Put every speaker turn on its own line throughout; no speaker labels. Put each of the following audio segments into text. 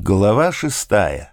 Глава 6.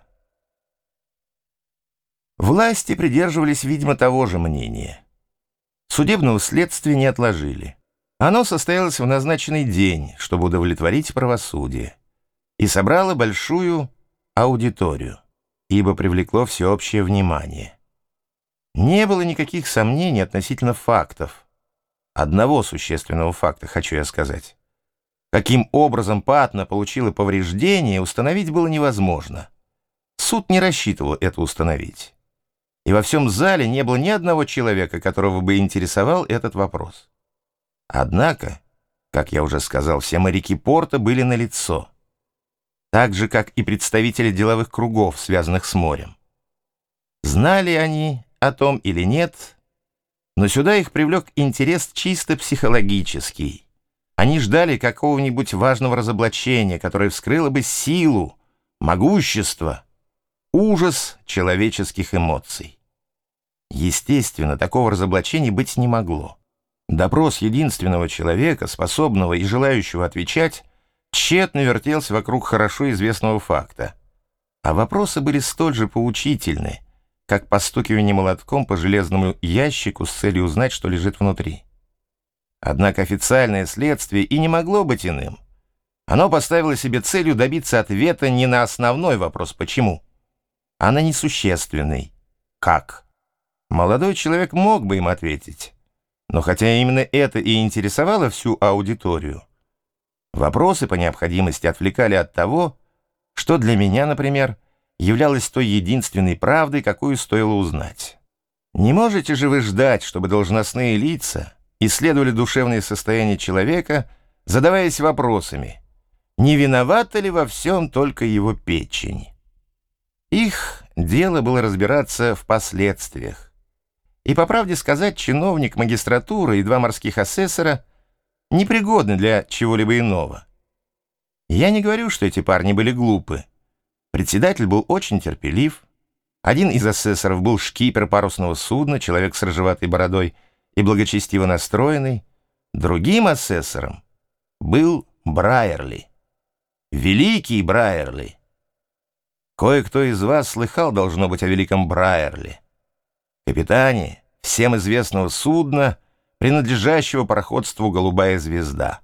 Власти придерживались, видимо, того же мнения. Судебного следствия не отложили. Оно состоялось в назначенный день, чтобы удовлетворить правосудие, и собрало большую аудиторию, ибо привлекло всеобщее внимание. Не было никаких сомнений относительно фактов. Одного существенного факта хочу я сказать. Каким образом Патна получила повреждения, установить было невозможно. Суд не рассчитывал это установить. И во всем зале не было ни одного человека, которого бы интересовал этот вопрос. Однако, как я уже сказал, все моряки порта были налицо, так же, как и представители деловых кругов, связанных с морем. Знали они о том или нет, но сюда их привлек интерес чисто психологический. Они ждали какого-нибудь важного разоблачения, которое вскрыло бы силу, могущество, ужас человеческих эмоций. Естественно, такого разоблачения быть не могло. Допрос единственного человека, способного и желающего отвечать, тщетно вертелся вокруг хорошо известного факта. А вопросы были столь же поучительны, как постукивание молотком по железному ящику с целью узнать, что лежит внутри. Однако официальное следствие и не могло быть иным. Оно поставило себе целью добиться ответа не на основной вопрос «почему?», а на несущественный «как?». Молодой человек мог бы им ответить, но хотя именно это и интересовало всю аудиторию, вопросы по необходимости отвлекали от того, что для меня, например, являлось той единственной правдой, какую стоило узнать. Не можете же вы ждать, чтобы должностные лица исследовали душевное состояние человека, задаваясь вопросами, не виновата ли во всем только его печень? Их дело было разбираться в последствиях. И, по правде сказать, чиновник магистратуры и два морских асессора непригодны для чего-либо иного. Я не говорю, что эти парни были глупы. Председатель был очень терпелив. Один из асессоров был шкипер парусного судна, человек с рыжеватой бородой и благочестиво настроенный. Другим асессором был Брайерли. Великий Брайерли. Кое-кто из вас слыхал, должно быть, о великом Брайерли, капитане всем известного судна, принадлежащего пароходству «Голубая звезда».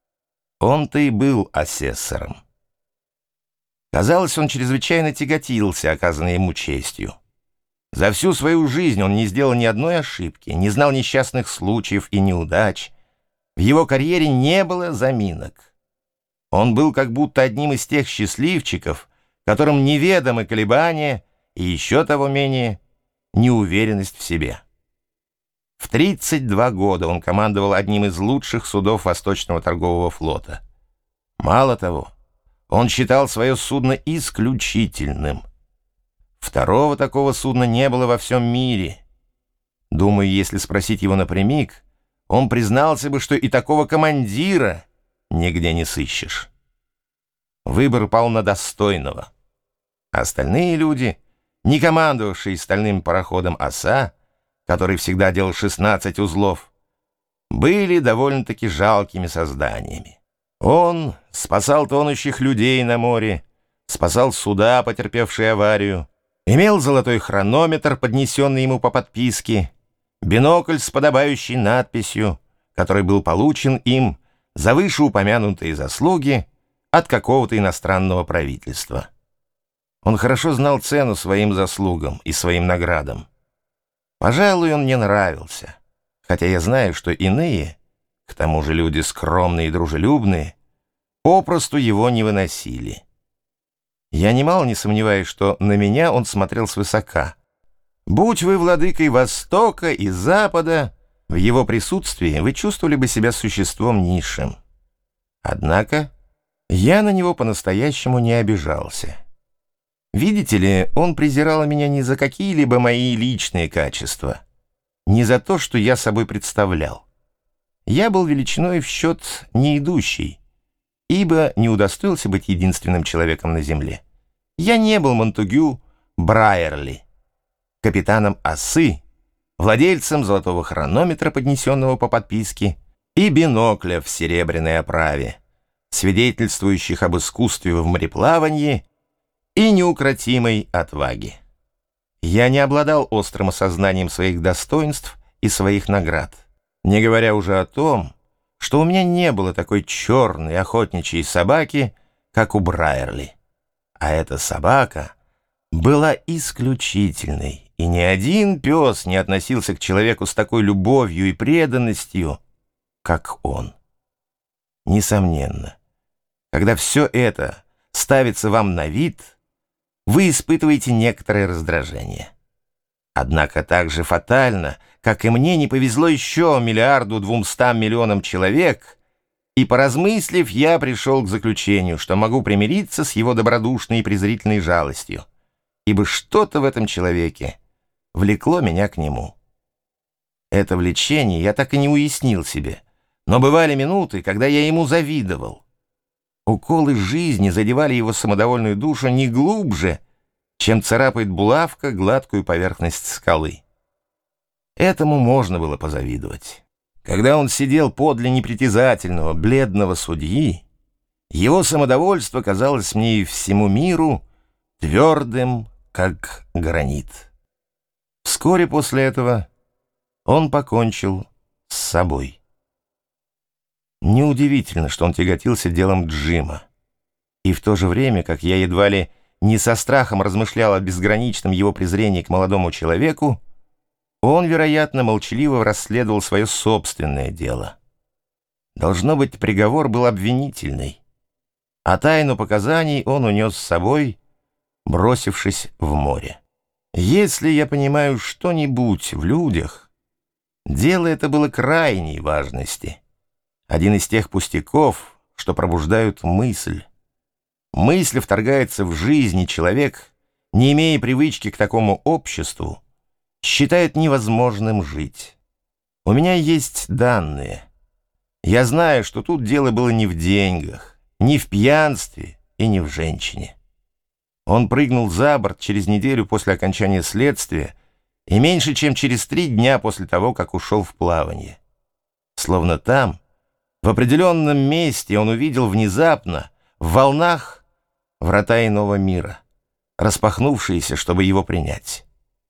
Он-то и был асессором. Казалось, он чрезвычайно тяготился оказанной ему честью. За всю свою жизнь он не сделал ни одной ошибки, не знал несчастных случаев и неудач. В его карьере не было заминок. Он был как будто одним из тех счастливчиков, которым неведомы колебания и еще того менее неуверенность в себе. В 32 года он командовал одним из лучших судов Восточного торгового флота. Мало того, он считал свое судно исключительным. Второго такого судна не было во всем мире. Думаю, если спросить его напрямик, он признался бы, что и такого командира нигде не сыщешь. Выбор пал на достойного. Остальные люди, не командовавшие стальным пароходом «Оса», который всегда делал 16 узлов, были довольно-таки жалкими созданиями. Он спасал тонущих людей на море, спасал суда, потерпевшие аварию, имел золотой хронометр, поднесенный ему по подписке, бинокль с подобающей надписью, который был получен им за вышеупомянутые заслуги от какого-то иностранного правительства. Он хорошо знал цену своим заслугам и своим наградам. Пожалуй, он мне нравился, хотя я знаю, что иные, к тому же люди скромные и дружелюбные, попросту его не выносили. Я немало не сомневаюсь, что на меня он смотрел свысока. Будь вы владыкой Востока и Запада, в его присутствии вы чувствовали бы себя существом низшим. Однако я на него по-настоящему не обижался. Видите ли, он презирал меня не за какие-либо мои личные качества, не за то, что я собой представлял. Я был величиной в счет не идущий, ибо не удостоился быть единственным человеком на земле. Я не был Монтегю Брайерли, капитаном «Осы», владельцем золотого хронометра, поднесенного по подписке, и бинокля в серебряной оправе, свидетельствующих об искусстве в мореплавании и неукротимой отваги. Я не обладал острым осознанием своих достоинств и своих наград, не говоря уже о том, что у меня не было такой черной охотничьей собаки, как у Брайерли. А эта собака была исключительной, и ни один пес не относился к человеку с такой любовью и преданностью, как он. Несомненно, когда все это ставится вам на вид, вы испытываете некоторое раздражение. Однако так же фатально, как и мне не повезло еще 1,2 миллиарда человек, и, поразмыслив, я пришел к заключению, что могу примириться с его добродушной и презрительной жалостью, ибо что-то в этом человеке влекло меня к нему. Это влечение я так и не уяснил себе, но бывали минуты, когда я ему завидовал. Уколы жизни задевали его самодовольную душу не глубже, чем царапает булавка гладкую поверхность скалы. Этому можно было позавидовать. Когда он сидел подле непритязательного, бледного судьи, его самодовольство казалось мне и всему миру твердым, как гранит. Вскоре после этого он покончил с собой. Неудивительно, что он тяготился делом Джима. И в то же время, как я едва ли не со страхом размышлял о безграничном его презрении к молодому человеку, он, вероятно, молчаливо расследовал свое собственное дело. Должно быть, приговор был обвинительный, а тайну показаний он унес с собой, бросившись в море. Если я понимаю что-нибудь в людях, дело это было крайней важности. Один из тех пустяков, что пробуждают мысль. Мысль вторгается в жизнь, и человек, не имея привычки к такому обществу, считает невозможным жить. У меня есть данные. Я знаю, что тут дело было не в деньгах, не в пьянстве и не в женщине. Он прыгнул за борт через неделю после окончания следствия и меньше чем через 3 дня после того, как ушел в плавание. Словно там, в определенном месте, он увидел внезапно, в волнах, врата иного мира, распахнувшиеся, чтобы его принять.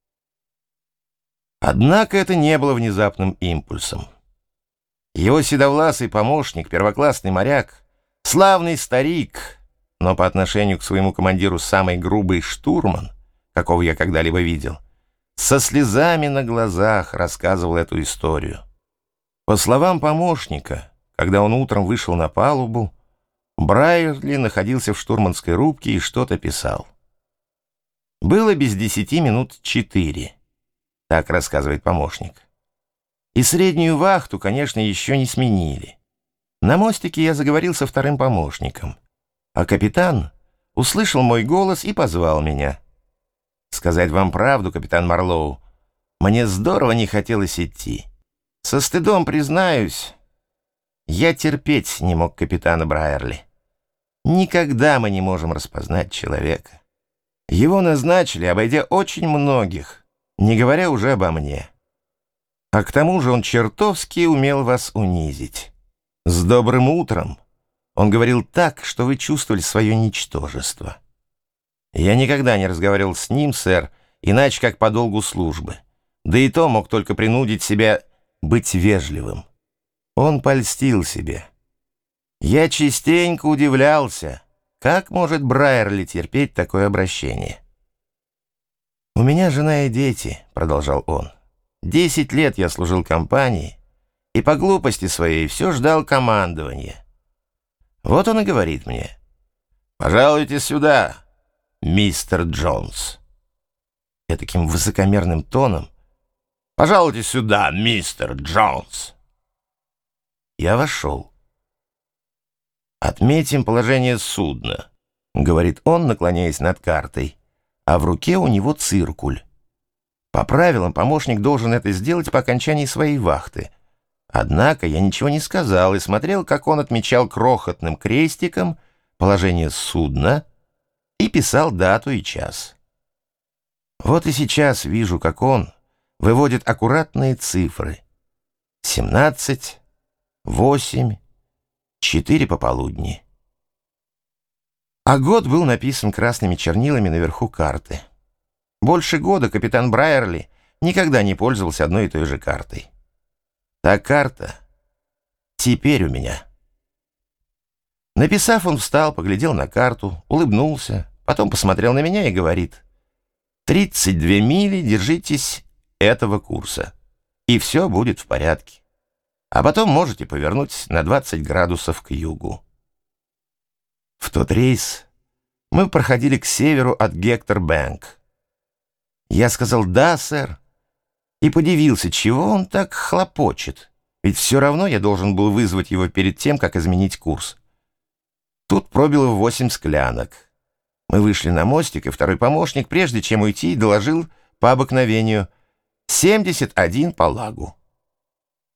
Однако это не было внезапным импульсом. Его седовласый помощник, первоклассный моряк, славный старик, но по отношению к своему командиру самый грубый штурман, какого я когда-либо видел, со слезами на глазах рассказывал эту историю. По словам помощника, когда он утром вышел на палубу, Брайерли находился в штурманской рубке и что-то писал. Было без 4:10, так рассказывает помощник. И среднюю вахту, конечно, еще не сменили. На мостике я заговорил со вторым помощником, а капитан услышал мой голос и позвал меня. Сказать вам правду, капитан Марлоу, мне здорово не хотелось идти. Со стыдом признаюсь, я терпеть не мог капитана Брайерли. Никогда мы не можем распознать человека. Его назначили, обойдя очень многих, не говоря уже обо мне. А к тому же он чертовски умел вас унизить. С добрым утром он говорил так, что вы чувствовали свое ничтожество. Я никогда не разговаривал с ним, сэр, иначе как по долгу службы. Да и то мог только принудить себя быть вежливым. Он польстил себе. Я частенько удивлялся, как может Брайерли терпеть такое обращение. «У меня жена и дети», — продолжал он. 10 лет я служил компании, и по глупости своей все ждал командования. Вот он и говорит мне: «Пожалуйте сюда, мистер Джонс». И таким высокомерным тоном: «Пожалуйте сюда, мистер Джонс». Я вошел. «Отметим положение судна», — говорит он, наклоняясь над картой, а в руке у него циркуль. По правилам, помощник должен это сделать по окончании своей вахты. Однако я ничего не сказал и смотрел, как он отмечал крохотным крестиком положение судна и писал дату и час. Вот и сейчас вижу, как он выводит аккуратные цифры. 17, 8, 4 пополудни. А год был написан красными чернилами наверху карты. Больше года капитан Брайерли никогда не пользовался одной и той же картой. Та карта теперь у меня. Написав, он встал, поглядел на карту, улыбнулся, потом посмотрел на меня и говорит: 32 мили, держитесь этого курса, и все будет в порядке. А потом можете повернуть на 20 градусов к югу. В тот рейс мы проходили к северу от Гектор-Бэнк. Я сказал: «Да, сэр», и подивился, чего он так хлопочет, ведь все равно я должен был вызвать его перед тем, как изменить курс. Тут пробило 8 склянок. Мы вышли на мостик, и второй помощник, прежде чем уйти, доложил по обыкновению: 71 по лагу.